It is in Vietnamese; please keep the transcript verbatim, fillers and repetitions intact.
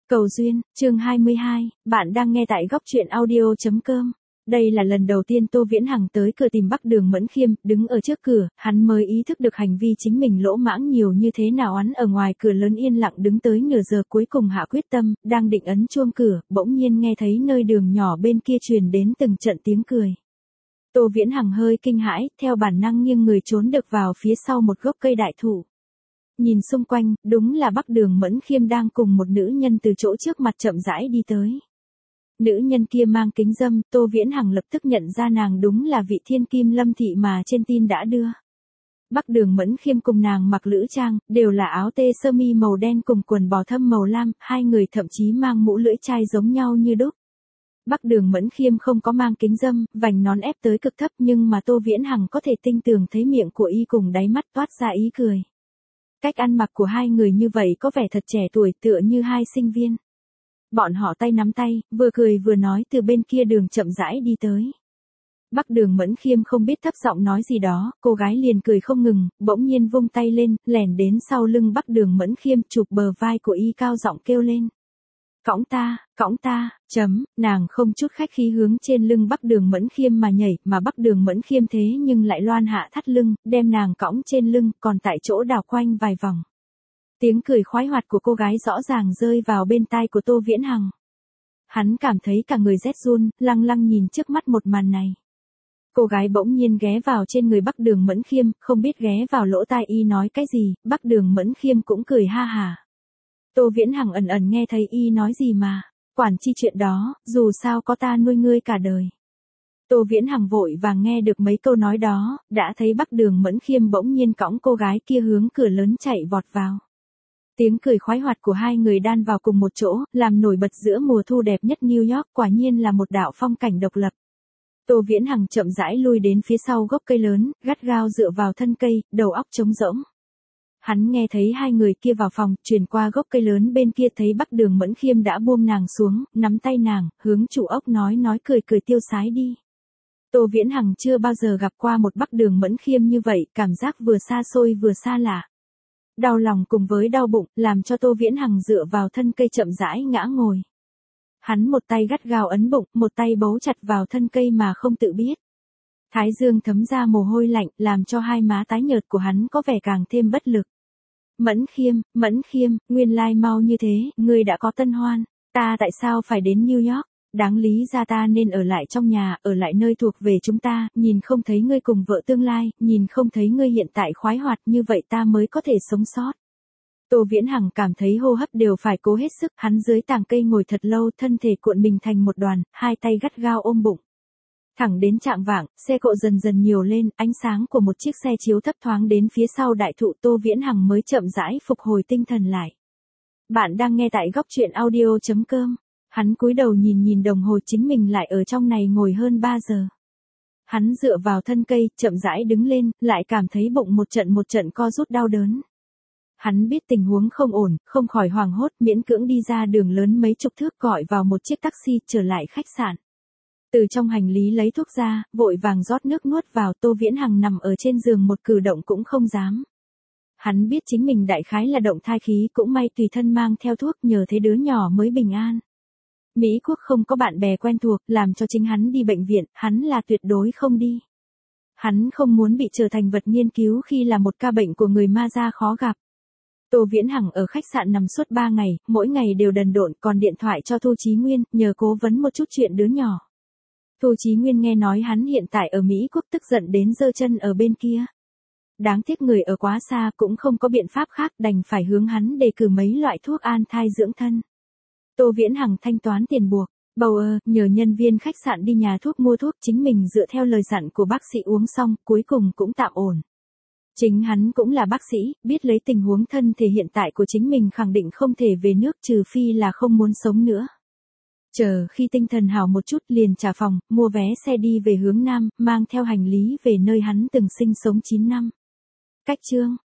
Cầu duyên, chương hai mươi hai, bạn đang nghe tại góc truyện audio chấm com. Đây là lần đầu tiên Tô Viễn Hằng tới cửa tìm Bắc Đường Mẫn Khiêm, đứng ở trước cửa, hắn mới ý thức được hành vi chính mình lỗ mãng nhiều như thế nào. Hắn ở ngoài cửa lớn yên lặng đứng tới nửa giờ, cuối cùng hạ quyết tâm, đang định ấn chuông cửa, bỗng nhiên nghe thấy nơi đường nhỏ bên kia truyền đến từng trận tiếng cười. Tô Viễn Hằng hơi kinh hãi, theo bản năng nghiêng người trốn được vào phía sau một gốc cây đại thụ. Nhìn xung quanh, đúng là Bắc Đường Mẫn Khiêm đang cùng một nữ nhân từ chỗ trước mặt chậm rãi đi tới. Nữ nhân kia mang kính dâm, Tô Viễn Hằng lập tức nhận ra nàng đúng là vị thiên kim Lâm Thị mà trên tin đã đưa. Bắc Đường Mẫn Khiêm cùng nàng mặc lữ trang, đều là áo tê sơ mi màu đen cùng quần bò thâm màu lam, hai người thậm chí mang mũ lưỡi chai giống nhau như đúc. Bắc Đường Mẫn Khiêm không có mang kính dâm, vành nón ép tới cực thấp, nhưng mà Tô Viễn Hằng có thể tinh tường thấy miệng của y cùng đáy mắt toát ra ý cười. Cách ăn mặc của hai người như vậy có vẻ thật trẻ tuổi, tựa như hai sinh viên. Bọn họ tay nắm tay, vừa cười vừa nói từ bên kia đường chậm rãi đi tới. Bắc Đường Mẫn Khiêm không biết thấp giọng nói gì đó, cô gái liền cười không ngừng, bỗng nhiên vung tay lên, lẻn đến sau lưng Bắc Đường Mẫn Khiêm, chụp bờ vai của y cao giọng kêu lên. Cõng ta, cõng ta, chấm, nàng không chút khách khí hướng trên lưng Bắc Đường Mẫn Khiêm mà nhảy, mà Bắc Đường Mẫn Khiêm thế nhưng lại loan hạ thắt lưng, đem nàng cõng trên lưng, còn tại chỗ đảo quanh vài vòng. Tiếng cười khoái hoạt của cô gái rõ ràng rơi vào bên tai của Tô Viễn Hằng. Hắn cảm thấy cả người rét run, lăng lăng nhìn trước mắt một màn này. Cô gái bỗng nhiên ghé vào trên người Bắc Đường Mẫn Khiêm, không biết ghé vào lỗ tai y nói cái gì, Bắc Đường Mẫn Khiêm cũng cười ha hả. Tô Viễn Hằng ẩn ẩn nghe thấy y nói gì mà, quản chi chuyện đó, dù sao có ta nuôi ngươi cả đời. Tô Viễn Hằng vội vàng nghe được mấy câu nói đó, đã thấy Bắc Đường Mẫn Khiêm bỗng nhiên cõng cô gái kia hướng cửa lớn chạy vọt vào. Tiếng cười khoái hoạt của hai người đan vào cùng một chỗ, làm nổi bật giữa mùa thu đẹp nhất New York, quả nhiên là một đạo phong cảnh độc lập. Tô Viễn Hằng chậm rãi lui đến phía sau gốc cây lớn, gắt gao dựa vào thân cây, đầu óc trống rỗng. Hắn nghe thấy hai người kia vào phòng, chuyển qua gốc cây lớn bên kia thấy Bắc Đường Mẫn Khiêm đã buông nàng xuống, nắm tay nàng, hướng chủ ốc nói nói cười cười tiêu sái đi. Tô Viễn Hằng chưa bao giờ gặp qua một Bắc Đường Mẫn Khiêm như vậy, cảm giác vừa xa xôi vừa xa lạ. Đau lòng cùng với đau bụng, làm cho Tô Viễn Hằng dựa vào thân cây chậm rãi ngã ngồi. Hắn một tay gắt gao ấn bụng, một tay bấu chặt vào thân cây mà không tự biết. Thái dương thấm ra mồ hôi lạnh, làm cho hai má tái nhợt của hắn có vẻ càng thêm bất lực. Mẫn Khiêm, Mẫn Khiêm, nguyên lai mau như thế, ngươi đã có tân hoan, ta tại sao phải đến New York, đáng lý ra ta nên ở lại trong nhà, ở lại nơi thuộc về chúng ta, nhìn không thấy ngươi cùng vợ tương lai, nhìn không thấy ngươi hiện tại khoái hoạt, như vậy ta mới có thể sống sót. Tô Viễn Hằng cảm thấy hô hấp đều phải cố hết sức, hắn dưới tàng cây ngồi thật lâu, thân thể cuộn mình thành một đoàn, hai tay gắt gao ôm bụng. Thẳng đến chạng vạng, xe cộ dần dần nhiều lên, ánh sáng của một chiếc xe chiếu thấp thoáng đến phía sau đại thụ, Tô Viễn Hằng mới chậm rãi phục hồi tinh thần lại. Bạn đang nghe tại góc truyện audio chấm com. Hắn cúi đầu nhìn nhìn đồng hồ, chính mình lại ở trong này ngồi hơn ba giờ. Hắn dựa vào thân cây, chậm rãi đứng lên, lại cảm thấy bụng một trận một trận co rút đau đớn. Hắn biết tình huống không ổn, không khỏi hoảng hốt, miễn cưỡng đi ra đường lớn mấy chục thước, gọi vào một chiếc taxi, trở lại khách sạn. Từ trong hành lý lấy thuốc ra, vội vàng rót nước nuốt vào. Tô Viễn Hằng nằm ở trên giường một cử động cũng không dám. Hắn biết chính mình đại khái là động thai khí, cũng may tùy thân mang theo thuốc, nhờ thế đứa nhỏ mới bình an. Mỹ Quốc không có bạn bè quen thuộc, làm cho chính hắn đi bệnh viện, hắn là tuyệt đối không đi. Hắn không muốn bị trở thành vật nghiên cứu khi là một ca bệnh của người ma da khó gặp. Tô Viễn Hằng ở khách sạn nằm suốt ba ngày, mỗi ngày đều đần độn, còn điện thoại cho Thu Chí Nguyên, nhờ cố vấn một chút chuyện đứa nhỏ. Thu Chí Nguyên nghe nói hắn hiện tại ở Mỹ Quốc, tức giận đến giơ chân ở bên kia. Đáng tiếc người ở quá xa, cũng không có biện pháp khác, đành phải hướng hắn đề cử mấy loại thuốc an thai dưỡng thân. Tô Viễn Hằng thanh toán tiền buộc, bầu ơ, nhờ nhân viên khách sạn đi nhà thuốc mua thuốc, chính mình dựa theo lời dặn của bác sĩ uống xong, cuối cùng cũng tạm ổn. Chính hắn cũng là bác sĩ, biết lấy tình huống thân thể hiện tại của chính mình khẳng định không thể về nước, trừ phi là không muốn sống nữa. Chờ khi tinh thần hào một chút liền trả phòng, mua vé xe đi về hướng Nam, mang theo hành lý về nơi hắn từng sinh sống chín năm. Cách chương,